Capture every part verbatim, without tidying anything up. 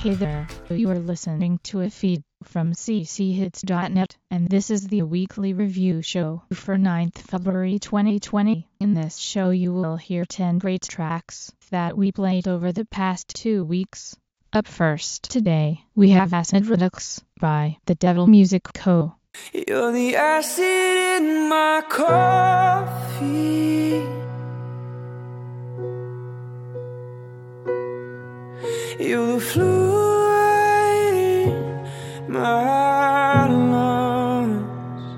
Hey there, you are listening to a feed from c c hits dot net, and this is the weekly review show for ninth February twenty twenty. In this show you will hear ten great tracks that we played over the past two weeks. Up first today, we have Acid Redux by The Devil Music Co. You're the acid in my coffee. You're the fluid in my lungs.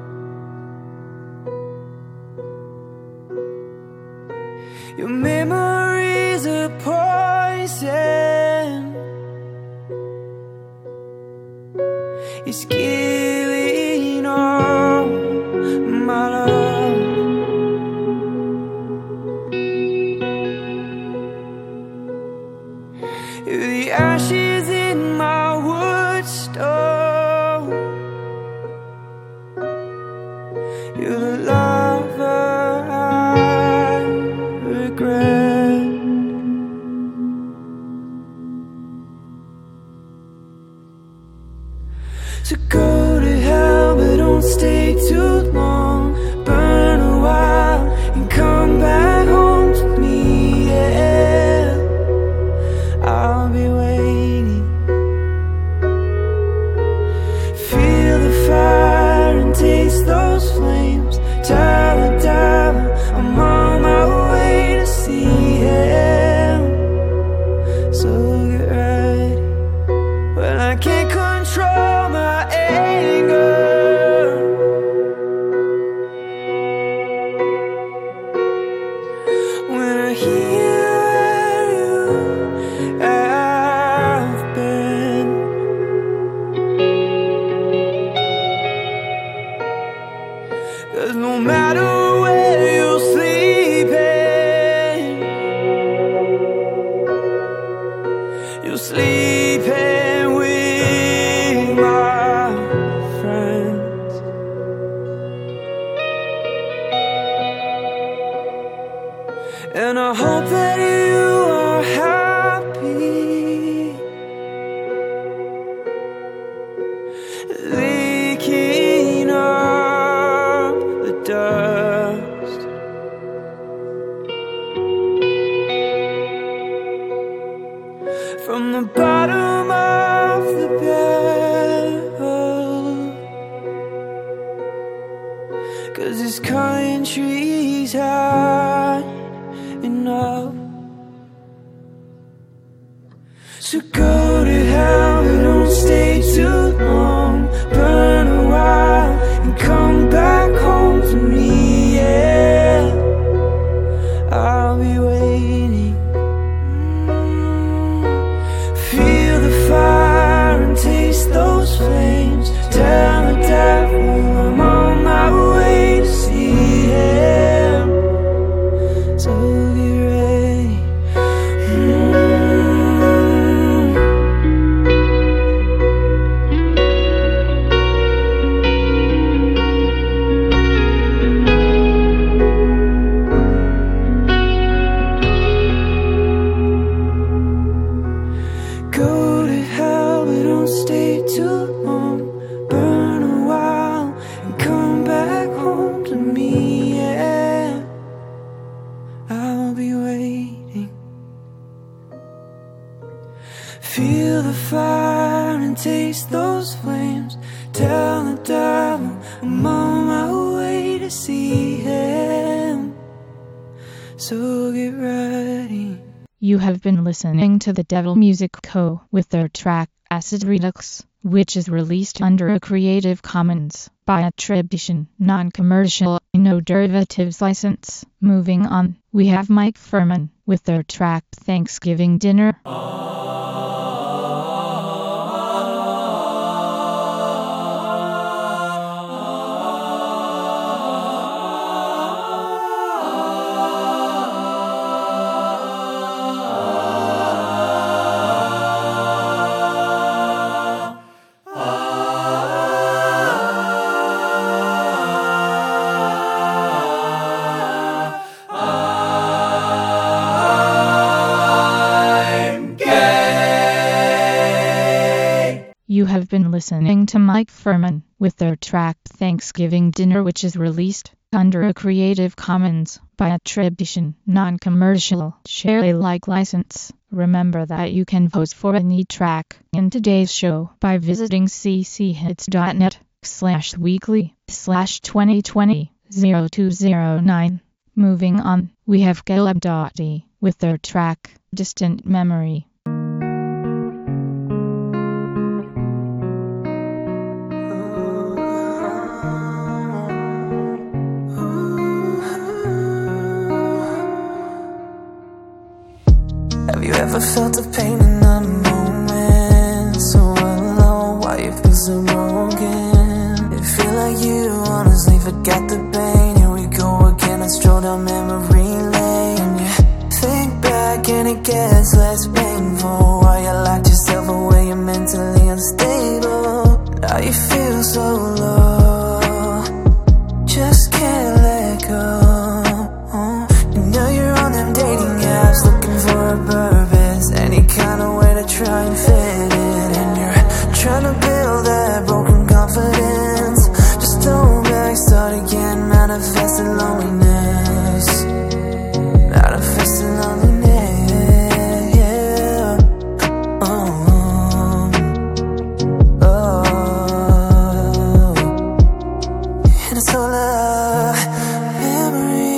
Your memory's a poison. It's killing all my love. You're the ashes in my wood stove. You're the lover I regret. So go to hell, but don't stay too long. Burn a while and come back home to me, yeah. I'll be waiting. Feel the fire and taste those flames. Tell the devil I'm on my way to see him. So get ready. Well, I can't control my anger. When I hear I've been, 'cause no matter where you're sleeping, you're sleeping with my friends. And I hope that you are happy, licking up the dust. From the bottom of the barrel, 'cause this country's hot enough. So go to hell, but don't stay too long. Burn a while and come back home to me, yeah. I'll be waiting. Mm. Feel the fire and taste those flames. Tell the devil I'm on my way to see him. So get ready. Mm. Go to hell, but don't stay too long. Burn a while and come back home to me, yeah. I'll be waiting. Feel the fire and taste those flames. Tell the devil I'm on my way to see him. So get ready. You have been listening to The Devil Music Co. with their track Acid Redux, which is released under a Creative Commons by attribution, non-commercial, no derivatives license. Moving on, we have Mike Furman with their track Thanksgiving Dinner. I'm listening to Mike Furman with their track Thanksgiving Dinner, which is released under a Creative Commons by attribution, non-commercial, share Alike license. Remember that you can vote for any track in today's show by visiting cchits.net slash weekly slash 2020 0209. Moving on, we have Caleb Doughty with their track Distant Memory. Have you ever felt the pain in the moment? So alone, why you feel so broken? It feel like you honestly forgot the pain. Here we go again, I stroll down memory lane. You think back and it gets less painful. Why you locked yourself away, you're mentally unstable. Now you feel so low, just can't let go. You know you're on them dating apps looking for a purpose, any kind of way to try and fit in. And you're trying to build that broken confidence. Just don't back, start again. Manifesting loneliness, manifesting loneliness, yeah. Oh, oh. And it's all a memory.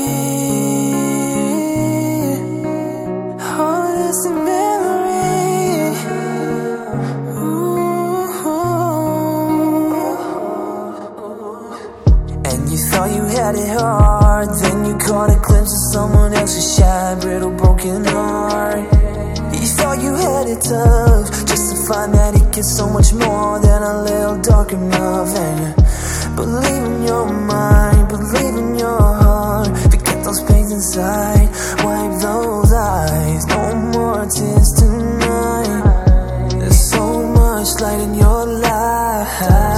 Had it hard, then you caught a glimpse of someone else's shy, brittle, broken heart. You thought you had it tough, just to find that it gets so much more than a little dark enough. And you believe in your mind, believe in your heart. Forget those pains inside, wipe those eyes. No more tears tonight. There's so much light in your life.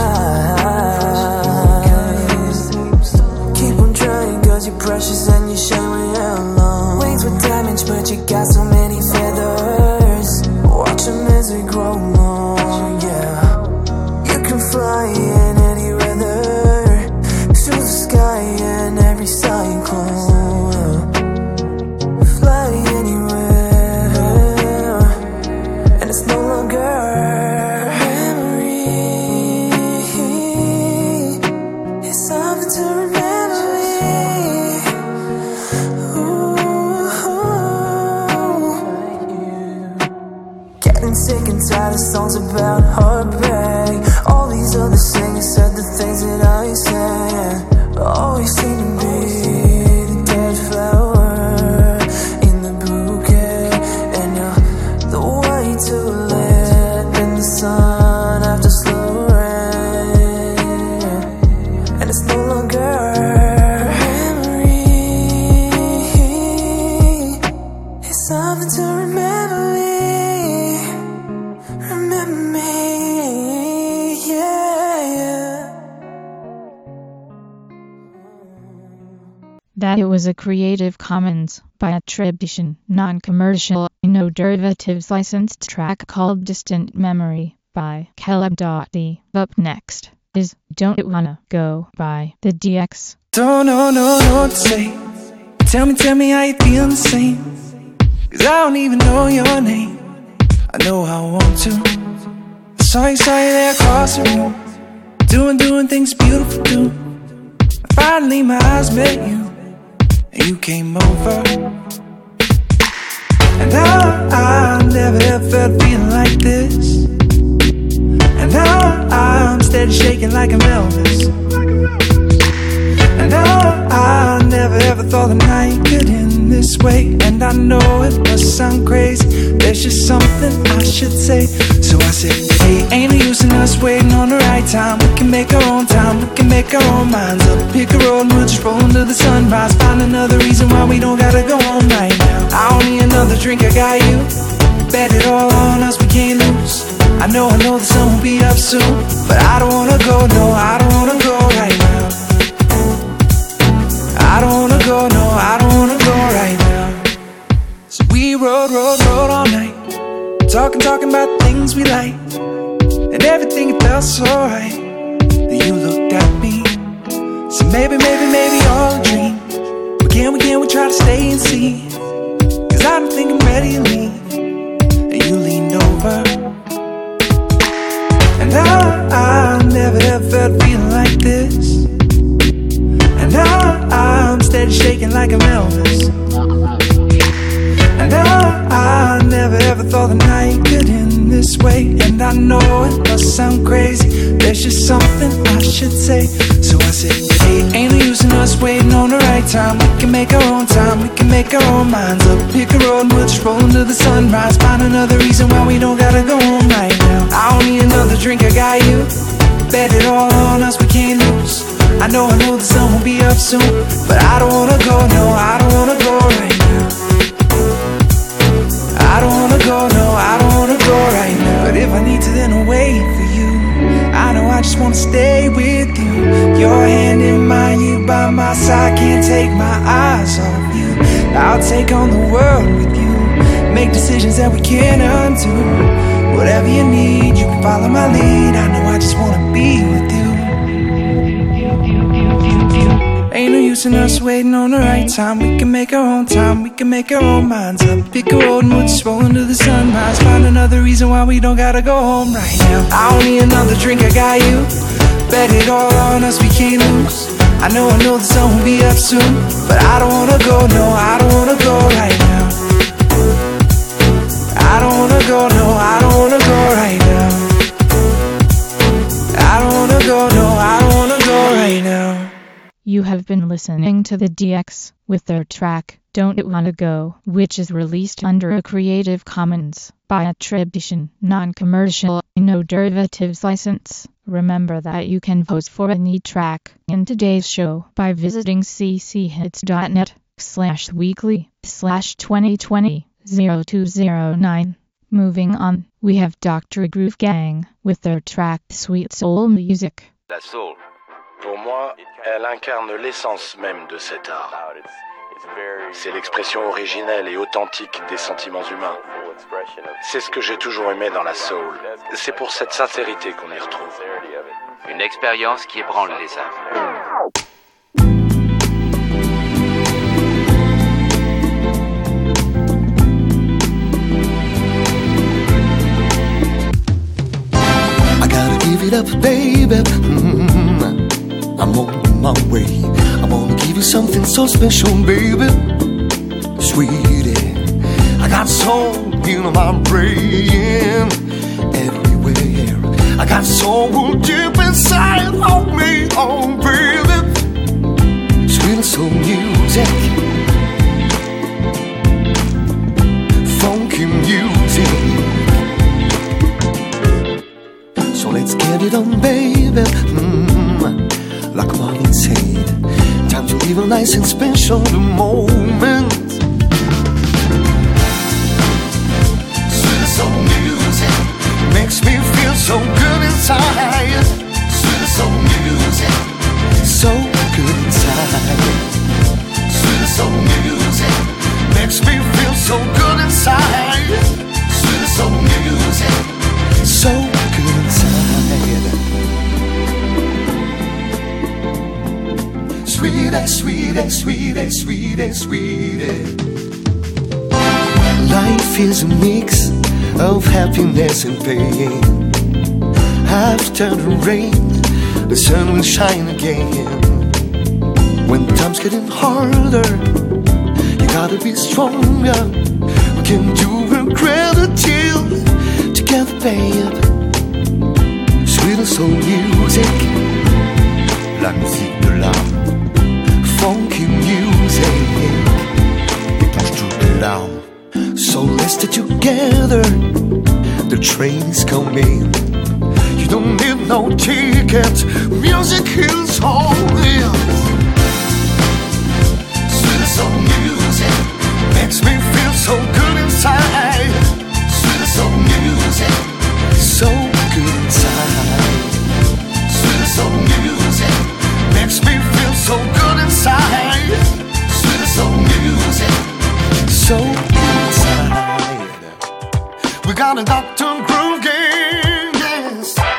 You're precious and you shine when you're alone. Wings were damaged but you got so many feathers. Watch them as they grow long, yeah. You can fly in any weather, through the sky and every cyclone. Fly anywhere, and it's no longer memory. It's something to remember. Sick and tired of songs about heartbreak. All these other singers said the things that I said. Always seem to be the dead flower in the bouquet. And you're the way to live in the sun after slow rain. And it's no longer memory. It's something to remember. That it was a Creative Commons by attribution, non-commercial, no derivatives licensed track called Distant Memory by Caleb Doughty. Up next is Don't It Wanna Go by the D X. Don't know, no, no, what to say. Tell me, tell me how you feel the same. Cause I don't even know your name. I know I want to. I saw you, saw you there across the room, doing, doing things beautiful too. Finally my eyes met you, and you came over. And now I never ever felt a feeling like this. And now I'm steady shaking like I'm Elvis. And now I never ever thought the night could end this way. And I know it must sound crazy, there's just something I should say. So I said, hey, ain't no use in us waiting on the right time. We can make our own time, we can make our own minds up. Pick a road and we'll just roll into the sunrise. Find another reason why we don't gotta go on right now. I don't need another drink, I got you. Bet it all on us, we can't lose. I know, I know the sun will beat up soon, but I don't wanna go, no, I don't wanna go right now. I don't wanna go, no, I don't wanna go right now. So we rode, rode, rode all night, talking, talking about things we like. And and everything it felt so right. Then you looked at me. So maybe, maybe, maybe all a dream. But can we, can we try to stay and see? Cause I don't think I'm ready to leave. And you leaned over, and I, I never ever felt feeling like this. And I, I'm steady shaking like I'm Elvis. And I, I never ever thought the night could end this way. And I know it must sound crazy, there's just something I should say. So I said, hey, ain't no use in us waiting on the right time. We can make our own time, we can make our own minds up. Pick a road and we'll just roll into the sunrise. Find another reason why we don't gotta go home right now. I don't need another drink, I got you. Bet it all on us, we can't lose. I know, I know the sun will be up soon, but I don't wanna go, no, I don't wanna go right now. I don't wanna go, no, I don't wanna go right now. But if I need to, then I'll wait for you. I know I just wanna stay with you. Your hand in mine, you by my side, can't take my eyes off you. I'll take on the world with you, make decisions that we can't undo. Whatever you need, you can follow my lead. I know I just wanna be with you. Ain't no use in us waiting on the right time. We can make our own time, we can make our own minds up. Pick a road and we'll just roll into the sunrise. Find another reason why we don't gotta go home right now. I don't need another drink, I got you. Bet it all on us, we can't lose. I know, I know the sun will be up soon, but I don't wanna go, no, I don't wanna go right now. I don't wanna go, no, I don't wanna go right now. I don't wanna go, no, I don't wanna go right now. You have been listening to the D X with their track, Don't It Wanna Go, which is released under a Creative Commons by attribution, non-commercial, no derivatives license. Remember that you can vote for any track in today's show by visiting cchits.net slash weekly slash 2020 0209. Moving on, we have Doctor Groove Gang with their track Sweet Soul Music. La soul, pour moi, elle incarne l'essence même de cet art. C'est l'expression originelle et authentique des sentiments humains. C'est ce que j'ai toujours aimé dans la soul. C'est pour cette sincérité qu'on y retrouve. Une expérience qui ébranle les âmes. I gotta give it up, baby. Mm-hmm. I'm on my way. I wanna give you something so special, baby. Sweetie, I got soul in my brain everywhere. I got soul deep inside of me, oh baby. Sweet soul music, funky music. So let's get it on, baby. Mm, like Marvin said, time to live a nice and special moment. Sweet soul music makes me feel so good inside. Sweet soul music, so good inside. Sweet soul music makes me feel so good inside. Sweet soul music, so good inside. Sweetie, sweetie, sweetie, sweetie, sweetie. Life is a mix of happiness and pain. After the rain, the sun will shine again. When time's getting harder, you gotta be stronger. We can do a greater deal together, babe. Sweet soul music, la musique de l'âme. Funky music, éponge toutes les larmes. So let's stay together, the train is coming. You don't need no ticket, music is all in. Sweet soul music makes me feel so good inside. Sweet soul music, so good inside. Sweet soul music makes me feel so good inside. Sweet soul music, so good inside. We got a Doctor Groove Gang, yes.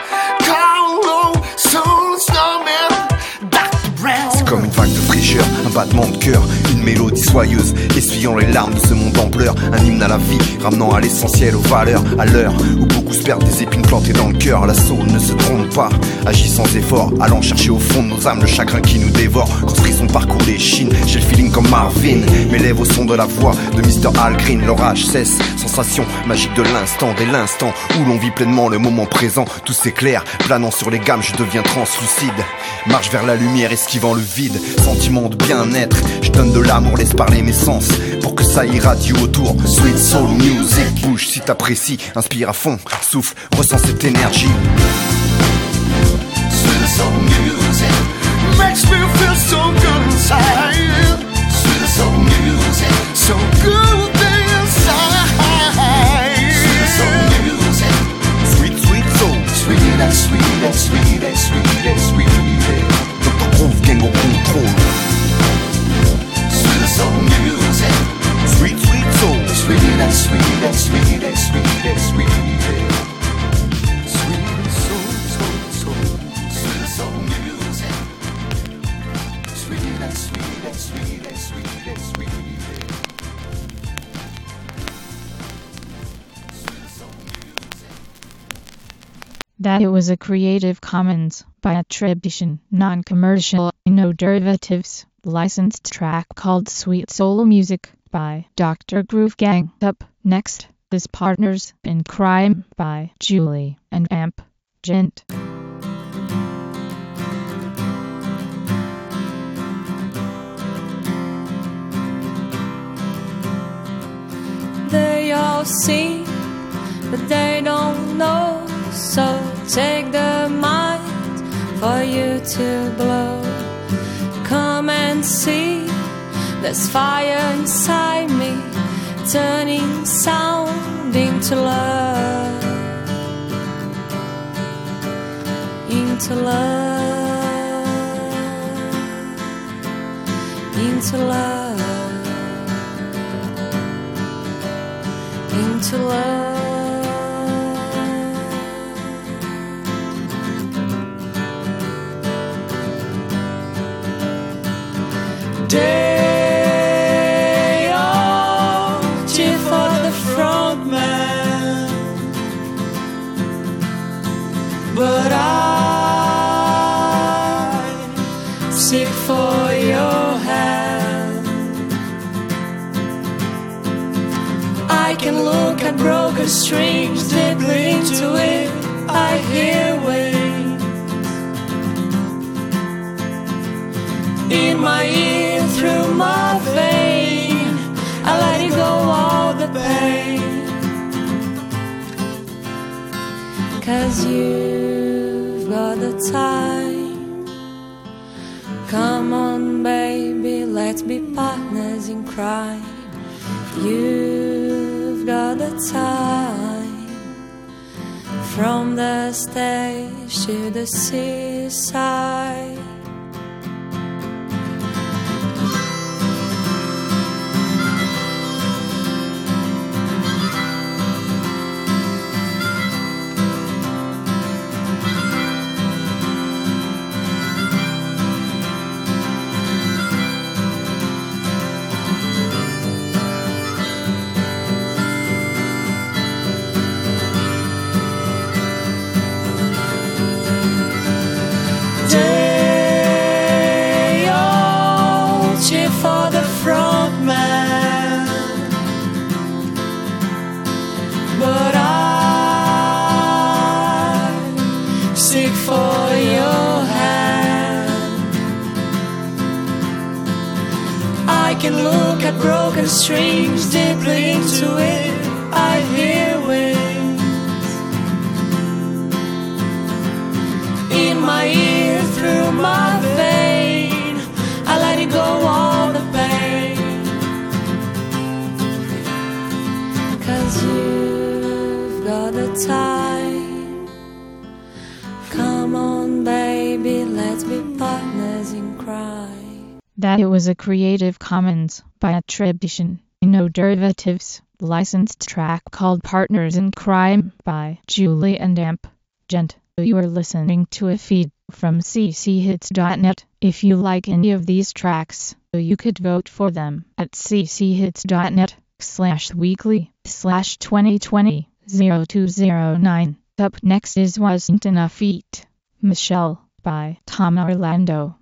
un battement de cœur, une mélodie soyeuse, essuyant les larmes de ce monde en pleurs. Un hymne à la vie, ramenant à l'essentiel, aux valeurs. À l'heure où beaucoup se perdent, des épines plantées dans le cœur. La soul ne se trompe pas, agit sans effort, allant chercher au fond de nos âmes le chagrin qui nous dévore. Construit son parcours des chines, j'ai le feeling comme Marvin. Mes lèvres au son de la voix de mister Al Green. L'orage cesse, sensation magique de l'instant. Dès l'instant où l'on vit pleinement le moment présent, tout s'éclaire, planant sur les gammes, je deviens translucide. Marche vers la lumière, esquivant le vide. Sentiment de bien-être, je donne de l'amour, laisse parler mes sens pour que ça irradie autour. Sweet soul music, bouge si t'apprécies, inspire à fond, souffle, ressens cette énergie. Sweet soul music makes me feel so good inside. Sweet soul music, so good inside. Sweet soul music, Sweet, sweet soul, sweet and sweet and sweet and sweet and sweet. docteur Groove Gang au contrôle. Sweet soul music, Sweet, sweet soul, sweet and sweet and sweet and sweet and sweet. Sweet soul, soul, soul. Sweet soul music, sweet and sweet and sweet and sweet and sweet. That it was a Creative Commons by attribution, non-commercial, no derivatives, licensed track called Sweet Soul Music by Doctor Groove Gang. Up next is Partners in Crime by Julie and Amp Gent. They all see, but they don't know. So take the might for you to blow. Come and see, there's fire inside me, turning sound into love, into love, into love, into love. Day all cheer for the front man, but I seek for your hand. I can look at broken strings deeply into it. I hear waves in my ear. Through my vein, I let it go, all the pain. Cause you've got the time. Come on baby, let's be partners in crime. You've got the time. From the stage to the seaside. Look at broken strings deeply into it. I hear waves in my ear, through my vein. I let it go, all the pain. Cause you've got the time. Come on baby, let's be partners in crime. That it was a Creative Commons by attribution, no derivatives, licensed track called Partners in Crime by Julie and Amp Gent. You are listening to a feed from c c hits dot net. If you like any of these tracks, You could vote for them at cchits.net slash weekly slash 2020 0209. Up next is Wasn't Enough Feet, Michelle, by Tom Orlando.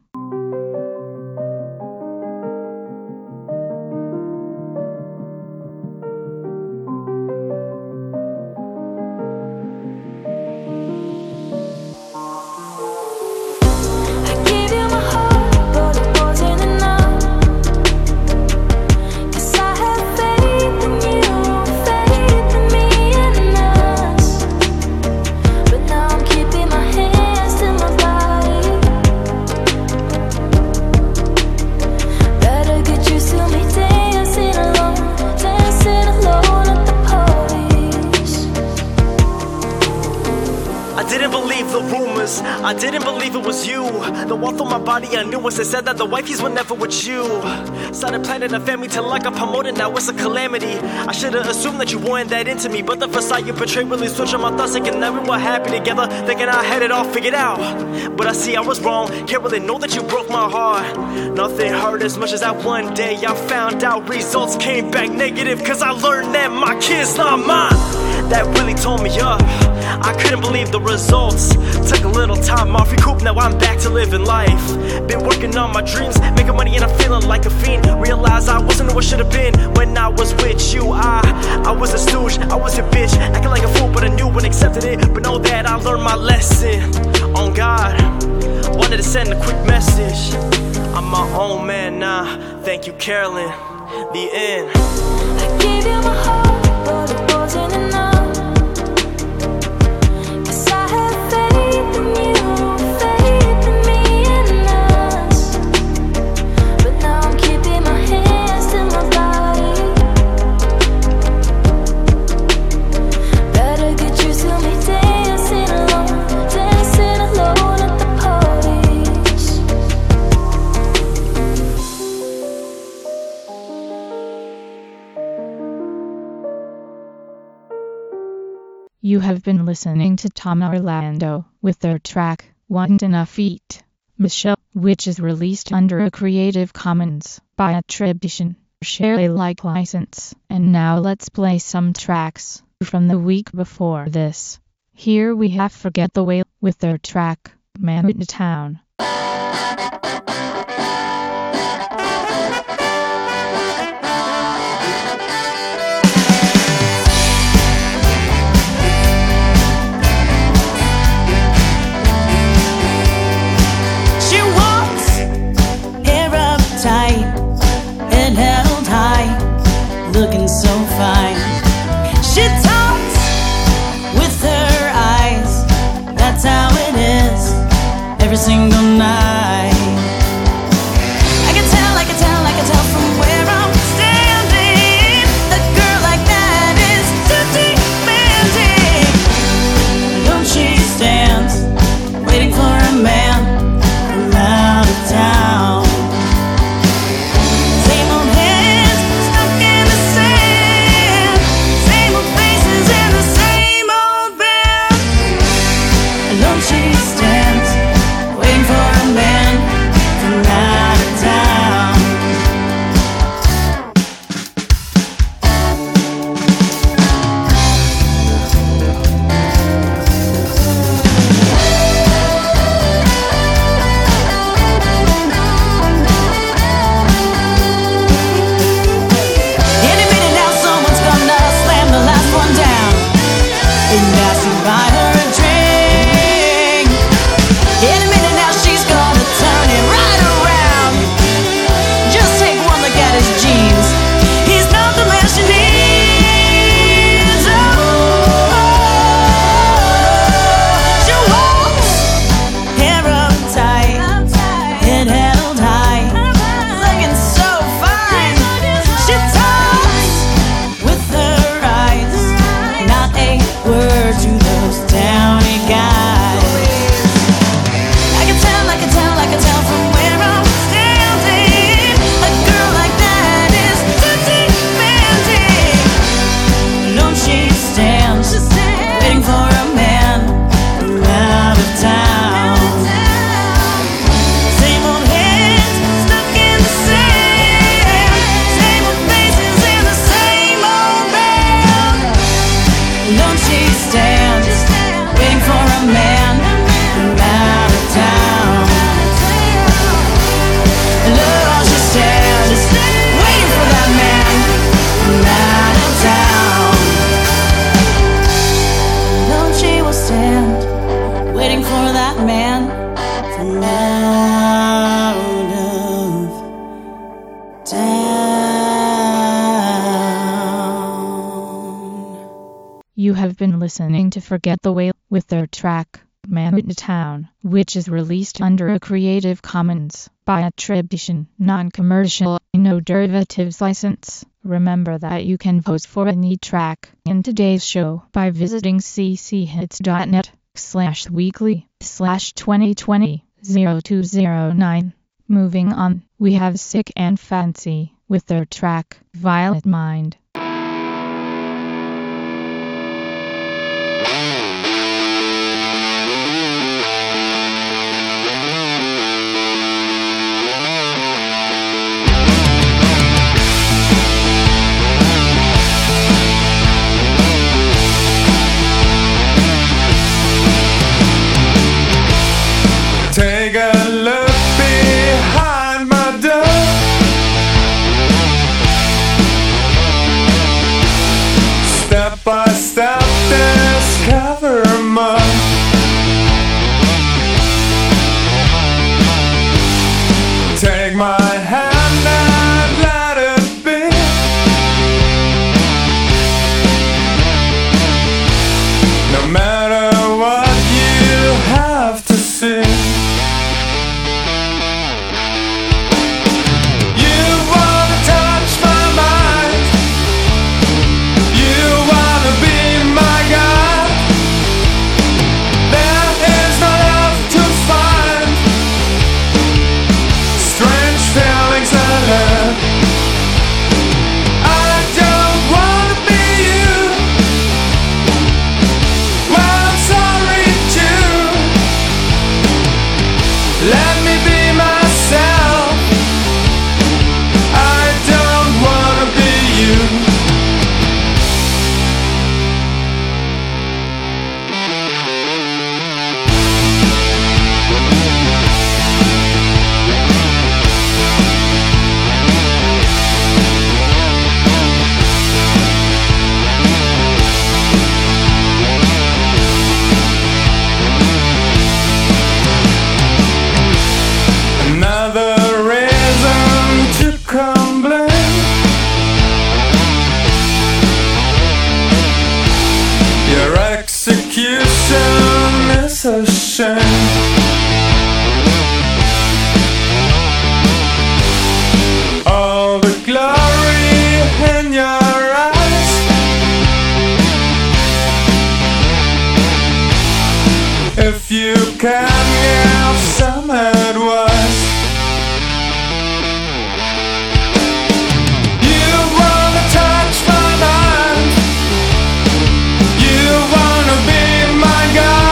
I didn't believe it was you. The wall through my body, I knew once they said that the wifeys were never with you. Started planning a family till I got promoted, now it's a calamity. I should've assumed that you weren't that into me, but the facade you portrayed really switched on my thoughts, thinking that we were happy together, thinking I had it all figured out. But I see I was wrong, can't really know that you broke my heart. Nothing hurt as much as that one day I found out results came back negative, cause I learned that my kid's not mine. That really tore me up, I couldn't believe the results. Took a little time off, recoup, now I'm back to living life. Been working on my dreams, making money and I'm feeling like a fiend. Realized I wasn't who I should've been when I was with you. I, I was a stooge, I was a bitch, acting like a fool, but I knew and accepted it. But know that I learned my lesson. On God, wanted to send a quick message. I'm my own man now, thank you Carolyn. The end. I gave you my heart, but it wasn't enough. You have been listening to Tom Orlando with their track, Wasn't Enough Feet, Michelle, which is released under a Creative Commons by attribution, share Alike license. And now let's play some tracks from the week before this. Here we have Forget the Way with their track, Man in Town. Looking so fine. She talks with her eyes. That's how it is every single night. I can tell, I can tell, I can tell from where I'm standing. A girl like that is too demanding. Alone she stands, waiting for a man from out of town. She stands, waiting for a man. You have been listening to Forget the Way with their track, Man in Town, which is released under a Creative Commons by attribution, non-commercial, no derivatives license. Remember that you can vote for any track in today's show by visiting cchits.net slash weekly slash 2020 0209. Moving on, we have Sick and Fancy with their track, Violet Mind. Take a look behind my door. Step by step, discover more. Take my hand and let it be. No matter what you have to see. A shame. All the glory in your eyes. If you can give some advice. You wanna touch my mind. You wanna be my God.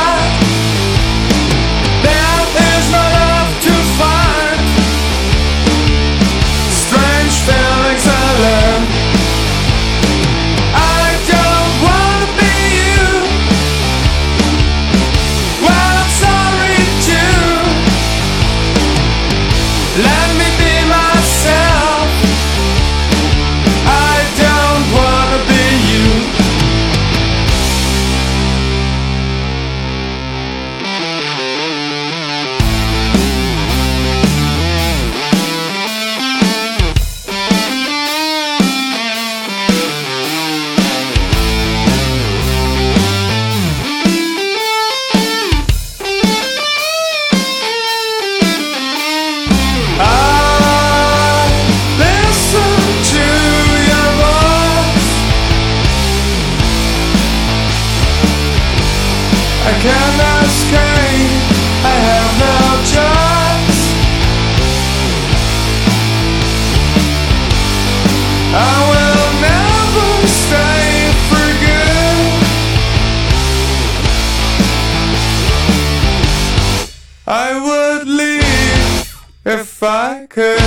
I would leave if I could.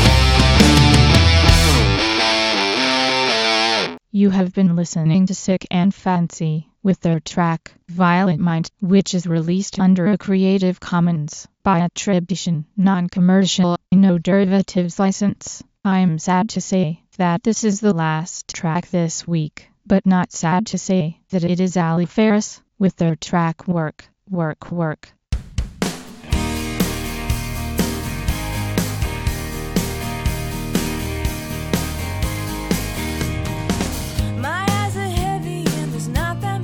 You have been listening to Sick and Fancy with their track, Violet Mind, which is released under a Creative Commons by attribution, non-commercial, no derivatives license. I'm sad to say that this is the last track this week, but not sad to say that it is Ali Ferris with their track Work, Work, Work. My eyes are heavy and there's not that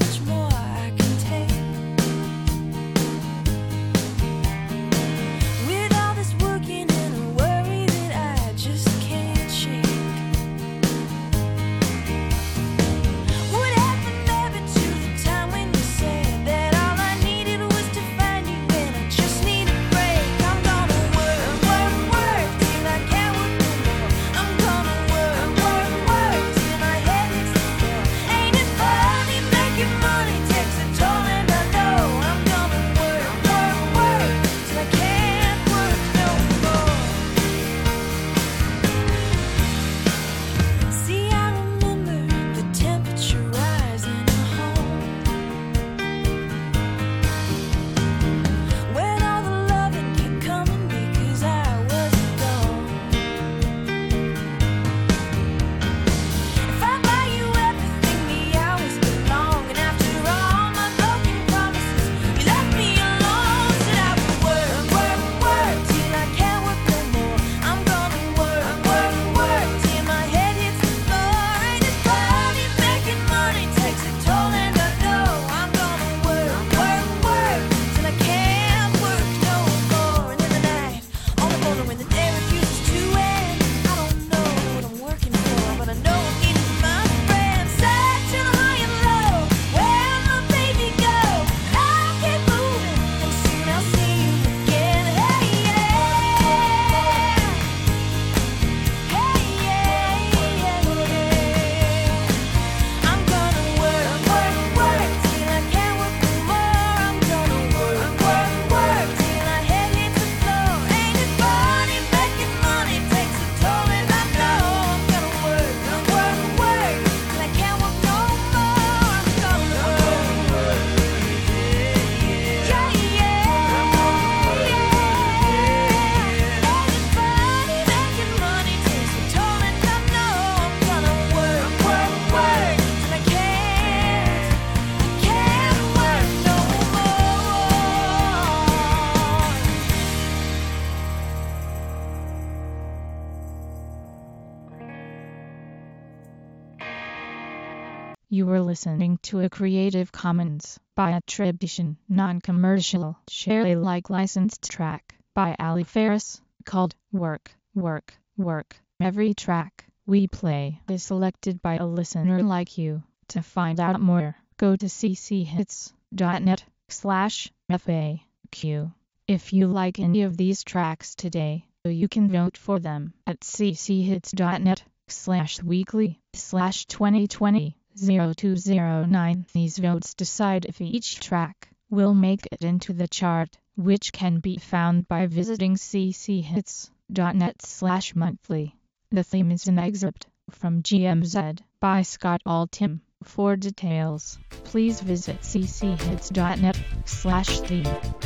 You were listening to a Creative Commons by attribution, non-commercial, share Alike licensed track by Ali Ferris called Work, Work, Work. Every track we play is selected by a listener like you. To find out more, go to cchits.net slash FAQ. If you like any of these tracks today, you can vote for them at cchits.net slash weekly slash 2020 0209. These votes decide if each track will make it into the chart, which can be found by visiting cchits.net slash monthly. The theme is an excerpt from G M Z by Scott Altham. For details, please visit cchits.net slash theme.